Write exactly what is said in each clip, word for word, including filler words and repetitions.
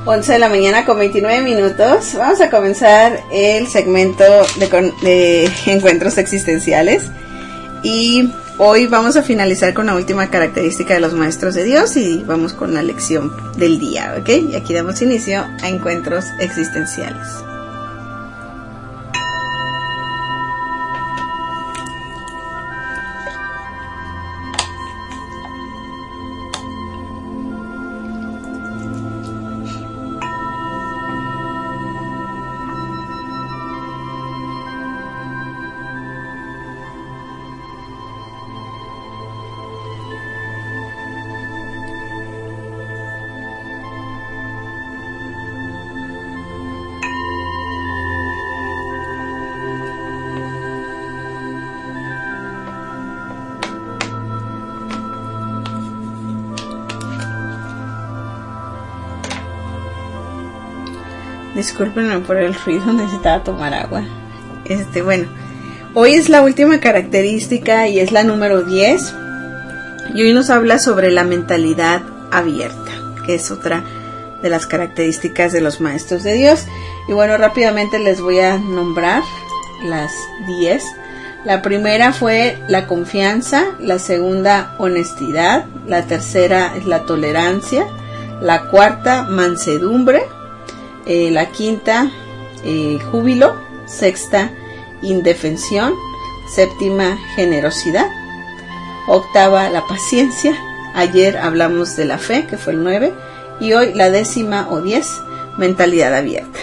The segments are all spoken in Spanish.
once de la mañana con veintinueve minutos. Vamos a comenzar el segmento de, de encuentros existenciales. Y hoy vamos a finalizar con la última característica de los maestros de Dios y vamos con la lección del día, ¿ok? Y aquí damos inicio a encuentros existenciales. Discúlpenme por el ruido, necesitaba tomar agua. Este, bueno, hoy es la última característica y es la número diez. Y hoy nos habla sobre la mentalidad abierta, que es otra de las características de los maestros de Dios. Y bueno, rápidamente les voy a nombrar las diez. La primera fue la confianza, la segunda honestidad, la tercera es la tolerancia, la cuarta mansedumbre, Eh, la quinta, eh, júbilo, sexta, indefensión, séptima, generosidad, octava, la paciencia, ayer hablamos de la fe, que fue el nueve, y hoy la décima o diez, mentalidad abierta.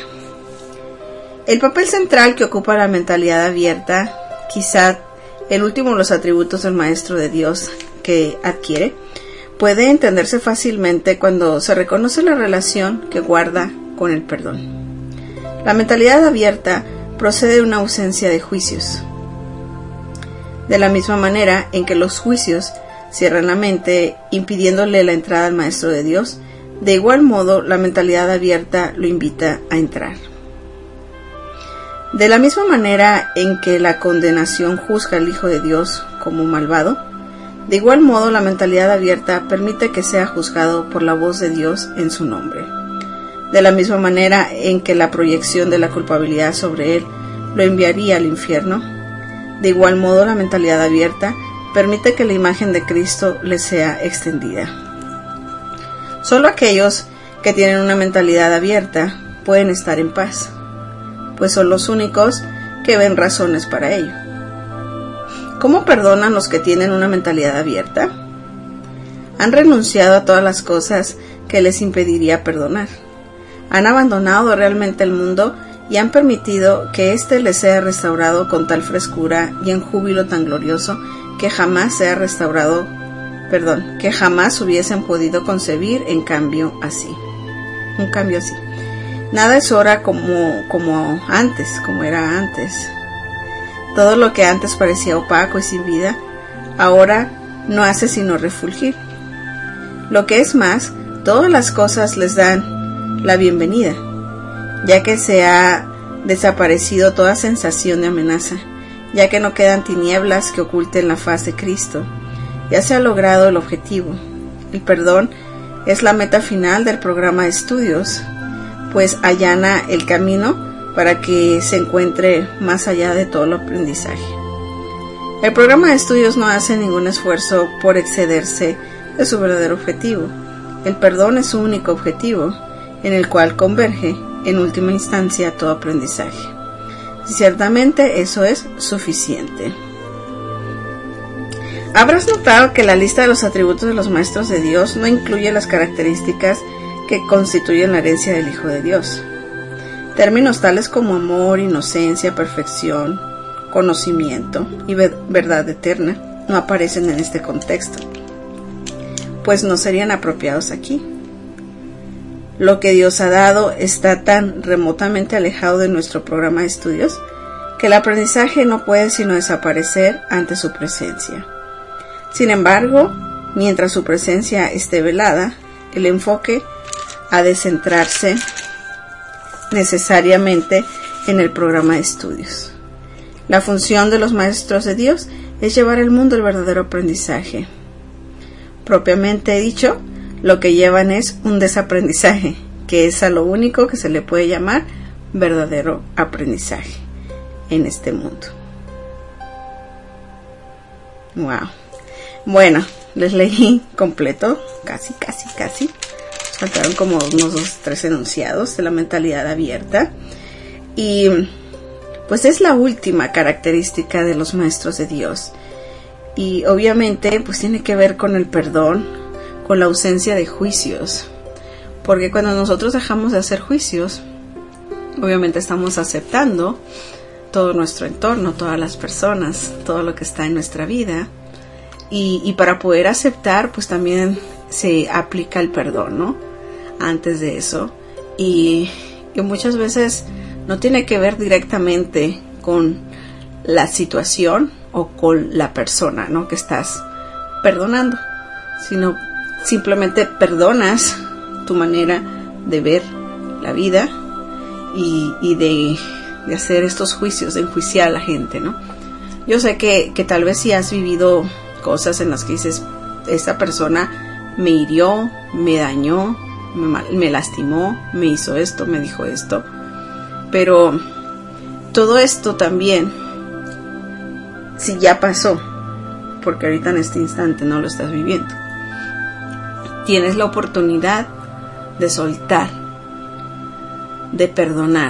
El papel central que ocupa la mentalidad abierta, quizá el último de los atributos del maestro de Dios que adquiere, puede entenderse fácilmente cuando se reconoce la relación que guarda con el perdón. La mentalidad abierta procede de una ausencia de juicios. De la misma manera en que los juicios cierran la mente, impidiéndole la entrada al maestro de Dios, de igual modo la mentalidad abierta lo invita a entrar. De la misma manera en que la condenación juzga al Hijo de Dios como malvado, de igual modo la mentalidad abierta permite que sea juzgado por la voz de Dios en su nombre. De la misma manera en que la proyección de la culpabilidad sobre él lo enviaría al infierno, de igual modo la mentalidad abierta permite que la imagen de Cristo le sea extendida. Solo aquellos que tienen una mentalidad abierta pueden estar en paz, pues son los únicos que ven razones para ello. ¿Cómo perdonan los que tienen una mentalidad abierta? Han renunciado a todas las cosas que les impediría perdonar. Han abandonado realmente el mundo y han permitido que éste les sea restaurado con tal frescura y en júbilo tan glorioso que jamás sea restaurado, perdón, que jamás hubiesen podido concebir en cambio así. Un cambio así. Nada es ahora como, como antes, como era antes. Todo lo que antes parecía opaco y sin vida, ahora no hace sino refulgir. Lo que es más, todas las cosas les dan la bienvenida, ya que se ha desaparecido toda sensación de amenaza, ya que no quedan tinieblas que oculten la faz de Cristo. Ya se ha logrado el objetivo. El perdón es la meta final del programa de estudios, pues allana el camino para que se encuentre más allá de todo el aprendizaje. El programa de estudios no hace ningún esfuerzo por excederse de su verdadero objetivo. El perdón es su único objetivo, en el cual converge, en última instancia, todo aprendizaje. Ciertamente eso es suficiente. Habrás notado que la lista de los atributos de los maestros de Dios no incluye las características que constituyen la herencia del Hijo de Dios. Términos tales como amor, inocencia, perfección, conocimiento y verdad eterna no aparecen en este contexto, pues no serían apropiados aquí. Lo que Dios ha dado está tan remotamente alejado de nuestro programa de estudios que el aprendizaje no puede sino desaparecer ante su presencia. Sin embargo, mientras su presencia esté velada, el enfoque ha de centrarse necesariamente en el programa de estudios. La función de los maestros de Dios es llevar al mundo el verdadero aprendizaje. Propiamente dicho, lo que llevan es un desaprendizaje, que es a lo único que se le puede llamar verdadero aprendizaje en este mundo. Wow. Bueno, les leí completo, casi, casi, casi. Faltaron como unos dos, tres enunciados de la mentalidad abierta. Y pues es la última característica de los maestros de Dios. Y obviamente pues tiene que ver con el perdón, con la ausencia de juicios. Porque cuando nosotros dejamos de hacer juicios, obviamente estamos aceptando todo nuestro entorno, todas las personas, todo lo que está en nuestra vida. Y, y para poder aceptar, pues también se aplica el perdón, ¿no? Antes de eso. Y, y muchas veces no tiene que ver directamente con la situación o con la persona, ¿no?, que estás perdonando, sino simplemente perdonas tu manera de ver la vida y, y de, de hacer estos juicios, de enjuiciar a la gente, ¿no? Yo sé que, que tal vez si has vivido cosas en las que dices, esta persona me hirió, me dañó, me, me lastimó, me hizo esto, me dijo esto, pero todo esto también, si ya pasó, porque ahorita en este instante no lo estás viviendo, tienes la oportunidad de soltar, de perdonar,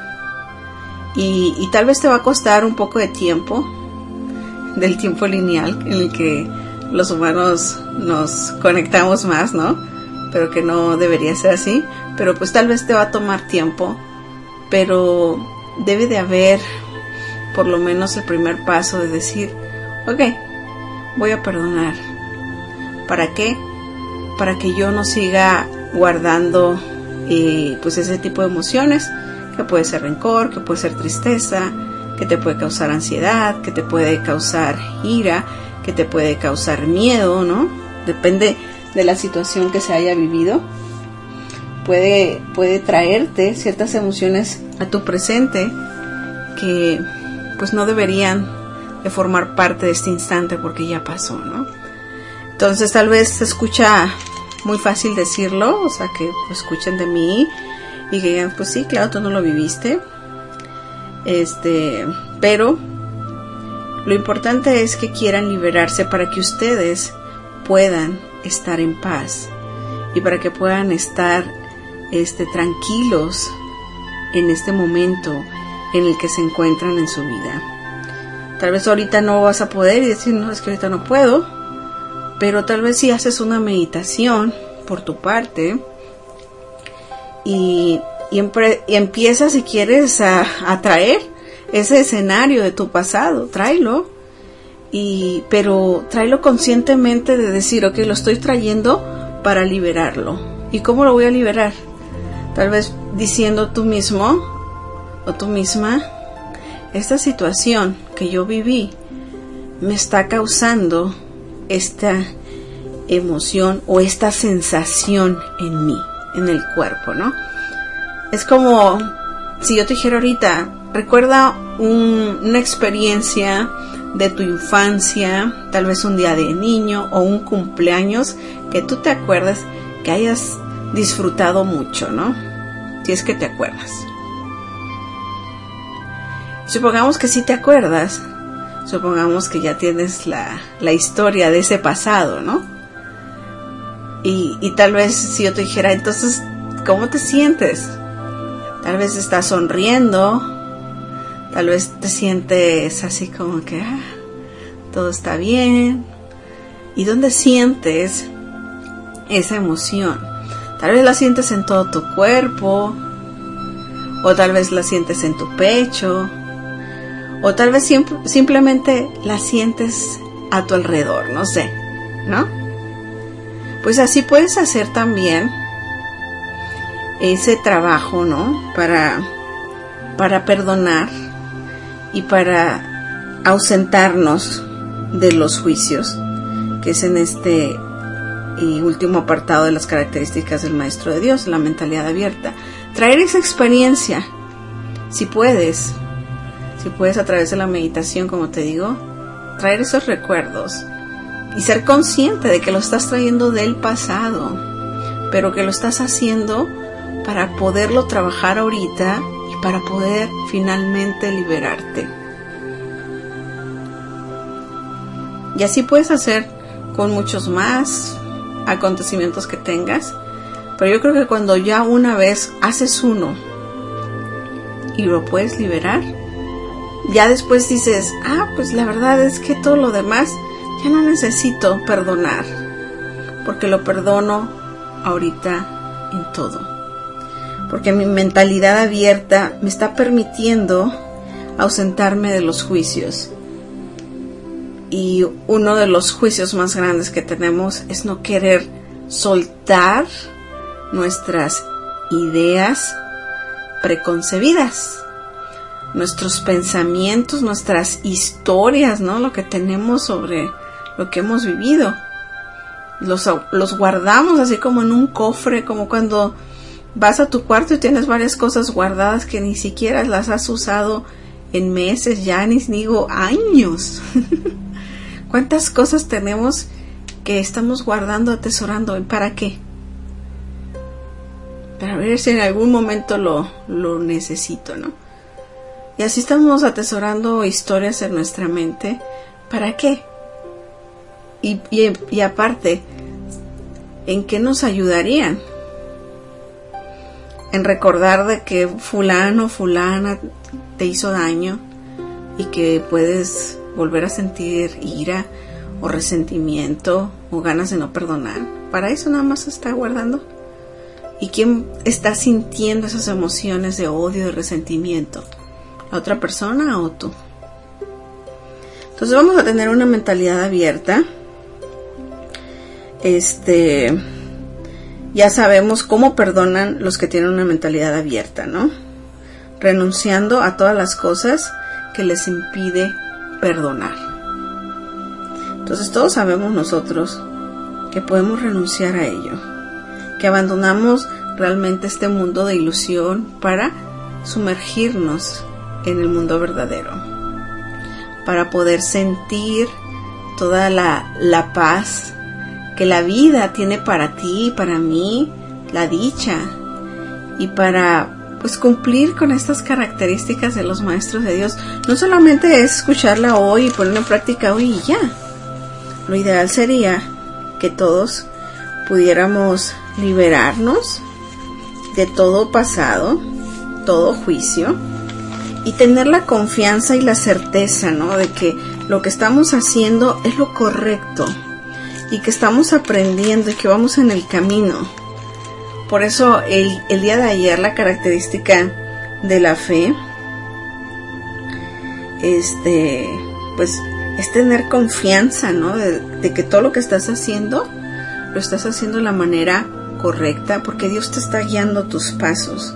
y, y tal vez te va a costar un poco de tiempo, del tiempo lineal en el que los humanos nos conectamos más, ¿no? Pero que no debería ser así, pero pues tal vez te va a tomar tiempo, pero debe de haber por lo menos el primer paso de decir, ok, voy a perdonar. ¿Para qué? Para que yo no siga guardando eh, pues ese tipo de emociones, que puede ser rencor, que puede ser tristeza, que te puede causar ansiedad, que te puede causar ira, que te puede causar miedo, ¿no? Depende de la situación que se haya vivido. Puede, puede traerte ciertas emociones a tu presente que pues no deberían de formar parte de este instante porque ya pasó, ¿no? Entonces tal vez se escucha muy fácil decirlo, o sea, que lo escuchen de mí y que digan, pues sí, claro, tú no lo viviste. Este, pero lo importante es que quieran liberarse para que ustedes puedan estar en paz y para que puedan estar este, tranquilos en este momento en el que se encuentran en su vida. Tal vez ahorita no vas a poder y decir, no, es que ahorita no puedo, pero tal vez si haces una meditación por tu parte y, y, empre- y empiezas, si quieres, a, a traer ese escenario de tu pasado, tráelo, y, pero tráelo conscientemente de decir, ok, lo estoy trayendo para liberarlo. ¿Y cómo lo voy a liberar? Tal vez diciendo tú mismo o tú misma, esta situación que yo viví me está causando esta emoción o esta sensación en mí, en el cuerpo, ¿no? Es como si yo te dijera ahorita, recuerda un, una experiencia de tu infancia, tal vez un día de niño o un cumpleaños que tú te acuerdas que hayas disfrutado mucho, ¿no? Si es que te acuerdas. Supongamos que sí te acuerdas, supongamos que ya tienes la, la historia de ese pasado, ¿no? Y, y tal vez si yo te dijera, entonces, ¿cómo te sientes? Tal vez estás sonriendo, tal vez te sientes así como que ah, todo está bien. ¿Y dónde sientes esa emoción? Tal vez la sientes en todo tu cuerpo, o tal vez la sientes en tu pecho, o tal vez sim- simplemente la sientes a tu alrededor, no sé, ¿no? Pues así puedes hacer también ese trabajo, ¿no? Para, para perdonar y para ausentarnos de los juicios, que es en este y último apartado de las características del Maestro de Dios, la mentalidad abierta. Traer esa experiencia, si puedes, si puedes a través de la meditación, como te digo, traer esos recuerdos y ser consciente de que lo estás trayendo del pasado, pero que lo estás haciendo para poderlo trabajar ahorita y para poder finalmente liberarte. Y así puedes hacer con muchos más acontecimientos que tengas, pero yo creo que cuando ya una vez haces uno y lo puedes liberar, ya después dices, ah, pues la verdad es que todo lo demás ya no necesito perdonar, porque lo perdono ahorita en todo, porque mi mentalidad abierta me está permitiendo ausentarme de los juicios. Y uno de los juicios más grandes que tenemos es no querer soltar nuestras ideas preconcebidas, nuestros pensamientos, nuestras historias, ¿no? Lo que tenemos sobre lo que hemos vivido. Los, los guardamos así como en un cofre, como cuando vas a tu cuarto y tienes varias cosas guardadas que ni siquiera las has usado en meses, ya ni digo años. ¿Cuántas cosas tenemos que estamos guardando, atesorando? ¿Para qué? Para ver si en algún momento lo, lo necesito, ¿no? Y así estamos atesorando historias en nuestra mente. ¿Para qué? Y, y, y aparte, ¿en qué nos ayudarían? En recordar de que fulano, fulana te hizo daño y que puedes volver a sentir ira o resentimiento o ganas de no perdonar. Para eso nada más se está guardando. ¿Y quién está sintiendo esas emociones de odio, de resentimiento? ¿La otra persona o tú? Entonces vamos a tener una mentalidad abierta. Este, ya sabemos cómo perdonan los que tienen una mentalidad abierta, ¿no? Renunciando a todas las cosas que les impide perdonar. Entonces todos sabemos nosotros que podemos renunciar a ello, que abandonamos realmente este mundo de ilusión para sumergirnos en el mundo verdadero, para poder sentir toda la, la paz que la vida tiene para ti y para mí, la dicha, y para pues cumplir con estas características de los maestros de Dios. No solamente es escucharla hoy y ponerla en práctica hoy y ya. Lo ideal sería que todos pudiéramos liberarnos de todo pasado, todo juicio, y tener la confianza y la certeza, ¿no?, de que lo que estamos haciendo es lo correcto y que estamos aprendiendo y que vamos en el camino. Por eso el, el día de ayer la característica de la fe, este, pues es tener confianza, ¿no?, de, de que todo lo que estás haciendo lo estás haciendo de la manera correcta, porque Dios te está guiando tus pasos,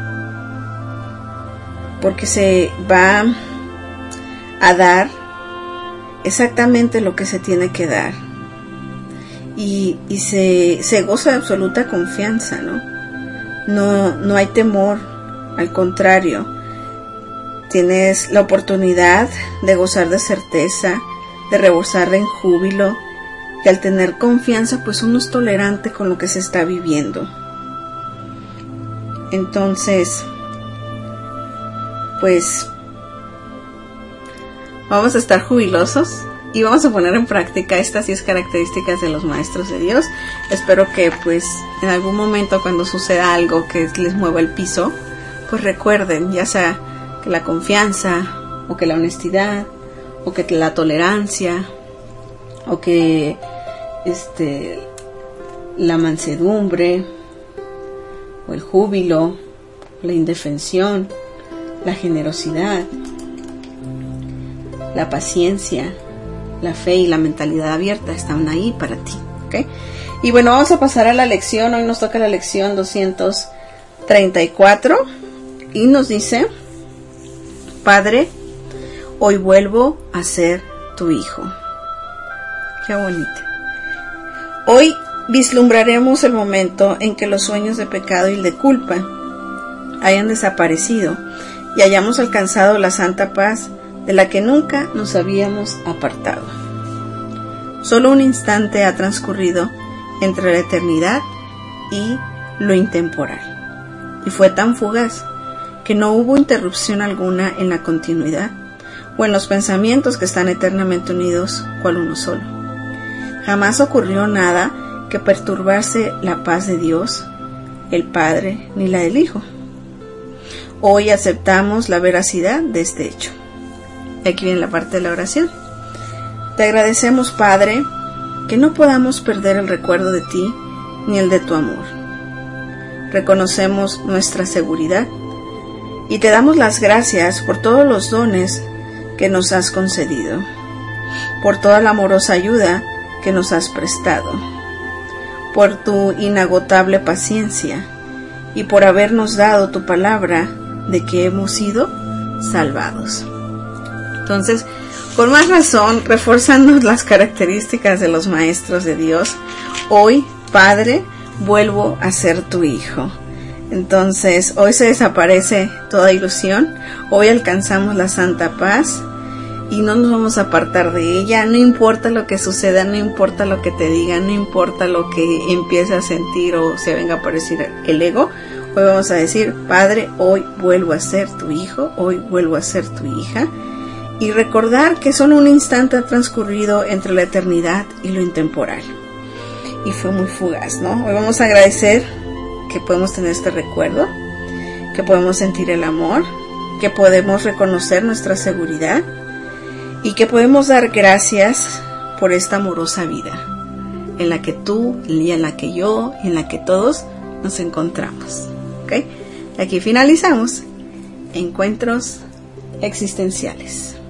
porque se va a dar exactamente lo que se tiene que dar. Y, y se, se goza de absoluta confianza, ¿no? No, no hay temor, al contrario, tienes la oportunidad de gozar de certeza, de rebosar en júbilo, y al tener confianza, pues uno es tolerante con lo que se está viviendo. Entonces, pues, vamos a estar jubilosos. Y vamos a poner en práctica estas diez características de los maestros de Dios. Espero que pues en algún momento cuando suceda algo que les mueva el piso, pues recuerden, ya sea que la confianza, o que la honestidad, o que la tolerancia, o que este la mansedumbre, o el júbilo, la indefensión, la generosidad, la paciencia, la fe y la mentalidad abierta están ahí para ti, ¿ok? Y bueno, vamos a pasar a la lección. Hoy nos toca la lección doscientos treinta y cuatro y nos dice: Padre, hoy vuelvo a ser tu hijo. Qué bonito. Hoy vislumbraremos el momento en que los sueños de pecado y de culpa hayan desaparecido y hayamos alcanzado la santa paz de la que nunca nos habíamos apartado. Solo un instante ha transcurrido entre la eternidad y lo intemporal. y fue tan fugaz que no hubo interrupción alguna en la continuidad o en los pensamientos que están eternamente unidos cual uno solo. Jamás ocurrió nada que perturbase la paz de Dios, el Padre, ni la del Hijo. Hoy aceptamos la veracidad de este hecho. Aquí viene la parte de la oración. Te agradecemos, Padre, que no podamos perder el recuerdo de ti ni el de tu amor. Reconocemos nuestra seguridad y te damos las gracias por todos los dones que nos has concedido, por toda la amorosa ayuda que nos has prestado, por tu inagotable paciencia y por habernos dado tu palabra de que hemos sido salvados. Entonces, con más razón, reforzando las características de los maestros de Dios, hoy, Padre, vuelvo a ser tu hijo. Entonces, hoy se desaparece toda ilusión, hoy alcanzamos la santa paz y no nos vamos a apartar de ella. No importa lo que suceda, no importa lo que te digan, no importa lo que empieces a sentir o se venga a aparecer el ego. Hoy vamos a decir, Padre, hoy vuelvo a ser tu hijo, hoy vuelvo a ser tu hija. Y recordar que solo un instante ha transcurrido entre la eternidad y lo intemporal. Y fue muy fugaz, ¿no? Hoy vamos a agradecer que podemos tener este recuerdo, que podemos sentir el amor, que podemos reconocer nuestra seguridad y que podemos dar gracias por esta amorosa vida en la que tú y en la que yo y en la que todos nos encontramos. ¿Ok? Aquí finalizamos Encuentros Existenciales.